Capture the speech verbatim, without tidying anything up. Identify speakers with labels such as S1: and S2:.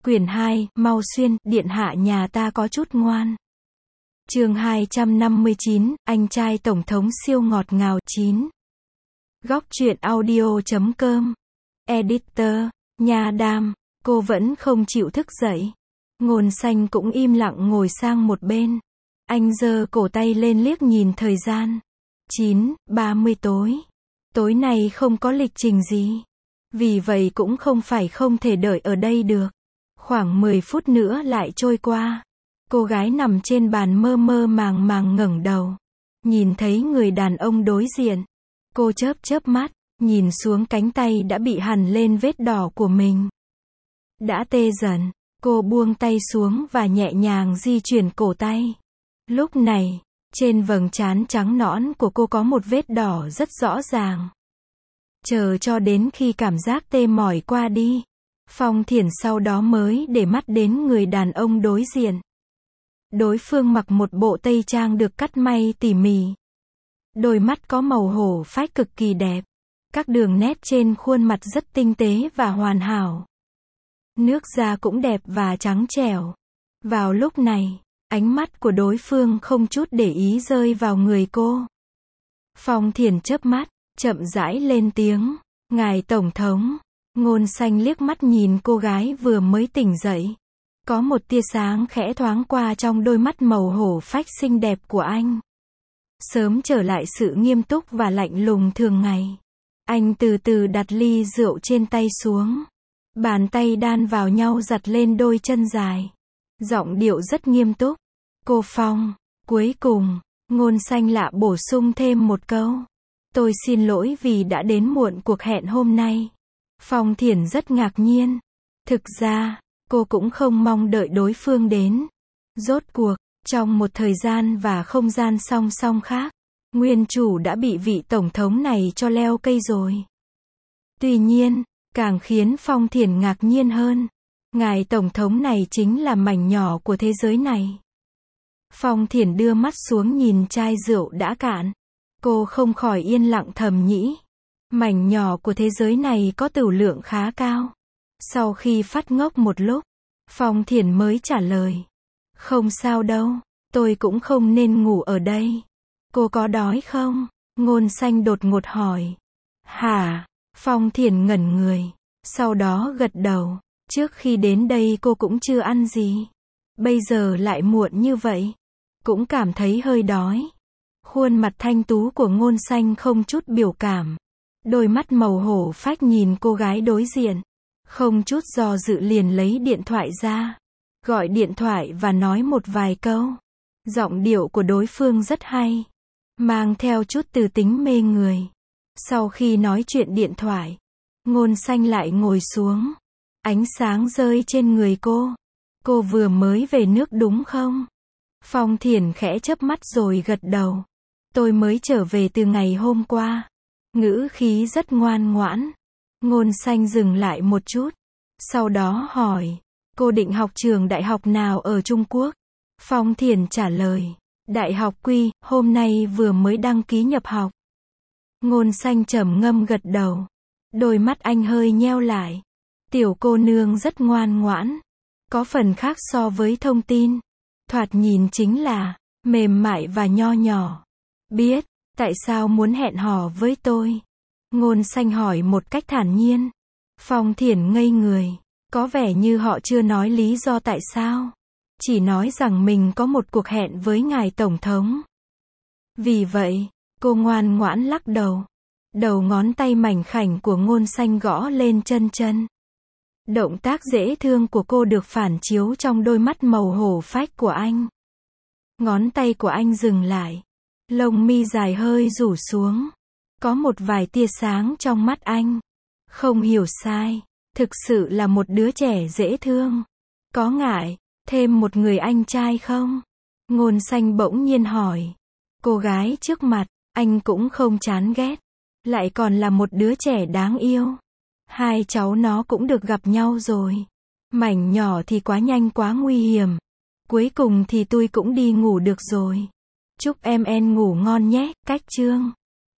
S1: Quyển hai, Mau Xuyên, điện hạ nhà ta có chút ngoan. Chương hai trăm năm mươi chín, anh trai tổng thống siêu ngọt ngào. chín. Góc truyện audio chấm com. Editor, Nha Đam, cô vẫn không chịu thức dậy. Ngôn Xanh cũng im lặng ngồi sang một bên. Anh giơ cổ tay lên liếc nhìn thời gian. chín, ba mươi tối. Tối nay không có lịch trình gì. Vì vậy cũng không phải không thể đợi ở đây được. Khoảng mười phút nữa lại trôi qua. Cô gái nằm trên bàn mơ mơ màng màng ngẩng đầu. Nhìn thấy người đàn ông đối diện. Cô chớp chớp mắt, nhìn xuống cánh tay đã bị hằn lên vết đỏ của mình. Đã tê dần, cô buông tay xuống và nhẹ nhàng di chuyển cổ tay. Lúc này, trên vầng trán trắng nõn của cô có một vết đỏ rất rõ ràng. Chờ cho đến khi cảm giác tê mỏi qua đi, Phong Thiển sau đó mới để mắt đến người đàn ông đối diện. Đối phương mặc một bộ tây trang được cắt may tỉ mỉ. Đôi mắt có màu hổ phách cực kỳ đẹp. Các đường nét trên khuôn mặt rất tinh tế và hoàn hảo. Nước da cũng đẹp và trắng trẻo. Vào lúc này, ánh mắt của đối phương không chút để ý rơi vào người cô. Phong Thiển chớp mắt, chậm rãi lên tiếng. Ngài Tổng thống. Ngôn Xanh liếc mắt nhìn cô gái vừa mới tỉnh dậy. Có một tia sáng khẽ thoáng qua trong đôi mắt màu hổ phách xinh đẹp của anh. Sớm trở lại sự nghiêm túc và lạnh lùng thường ngày. Anh từ từ đặt ly rượu trên tay xuống. Bàn tay đan vào nhau giật lên đôi chân dài. Giọng điệu rất nghiêm túc. Cô Phong. Cuối cùng, Ngôn Xanh lạ bổ sung thêm một câu. Tôi xin lỗi vì đã đến muộn cuộc hẹn hôm nay. Phong Thiển rất ngạc nhiên. Thực ra, cô cũng không mong đợi đối phương đến. Rốt cuộc, trong một thời gian và không gian song song khác, nguyên chủ đã bị vị tổng thống này cho leo cây rồi. Tuy nhiên, càng khiến Phong Thiển ngạc nhiên hơn, ngài tổng thống này chính là mảnh nhỏ của thế giới này. Phong Thiển đưa mắt xuống nhìn chai rượu đã cạn. Cô không khỏi yên lặng thầm nghĩ. Mảnh nhỏ của thế giới này có tửu lượng khá cao. Sau khi phát ngốc một lúc, Phong Thiển mới trả lời. Không sao đâu, tôi cũng không nên ngủ ở đây. Cô có đói không? Ngôn Xanh đột ngột hỏi. Hả? Phong Thiển ngẩn người. Sau đó gật đầu. Trước khi đến đây cô cũng chưa ăn gì. Bây giờ lại muộn như vậy. Cũng cảm thấy hơi đói. Khuôn mặt thanh tú của Ngôn Xanh không chút biểu cảm. Đôi mắt màu hổ phách nhìn cô gái đối diện. Không chút do dự liền lấy điện thoại ra. Gọi điện thoại và nói một vài câu. Giọng điệu của đối phương rất hay. Mang theo chút từ tính mê người. Sau khi nói chuyện điện thoại, Ngôn Xanh lại ngồi xuống. Ánh sáng rơi trên người cô. Cô vừa mới về nước đúng không? Phong Thiển khẽ chớp mắt rồi gật đầu. Tôi mới trở về từ ngày hôm qua. Ngữ khí rất ngoan ngoãn. Ngôn Xanh dừng lại một chút. Sau đó hỏi. Cô định học trường đại học nào ở Trung Quốc? Phong Thiển trả lời. Đại học Quy, hôm nay vừa mới đăng ký nhập học. Ngôn Xanh trầm ngâm gật đầu. Đôi mắt anh hơi nheo lại. Tiểu cô nương rất ngoan ngoãn. Có phần khác so với thông tin. Thoạt nhìn chính là mềm mại và nho nhỏ. Biết, tại sao muốn hẹn hò với tôi? Ngôn Xanh hỏi một cách thản nhiên. Phong Thiển ngây người. Có vẻ như họ chưa nói lý do tại sao. Chỉ nói rằng mình có một cuộc hẹn với ngài tổng thống. Vì vậy, cô ngoan ngoãn lắc đầu. Đầu ngón tay mảnh khảnh của Ngôn Xanh gõ lên chân chân. Động tác dễ thương của cô được phản chiếu trong đôi mắt màu hổ phách của anh. Ngón tay của anh dừng lại. Lông mi dài hơi rủ xuống. Có một vài tia sáng trong mắt anh. Không hiểu sai. Thực sự là một đứa trẻ dễ thương. Có ngại thêm một người anh trai không? Ngôn Xanh bỗng nhiên hỏi. Cô gái trước mặt, anh cũng không chán ghét. Lại còn là một đứa trẻ đáng yêu. Hai cháu nó cũng được gặp nhau rồi. Mảnh nhỏ thì quá nhanh quá nguy hiểm. Cuối cùng thì tôi cũng đi ngủ được rồi. Chúc em en ngủ ngon nhé. Cách chương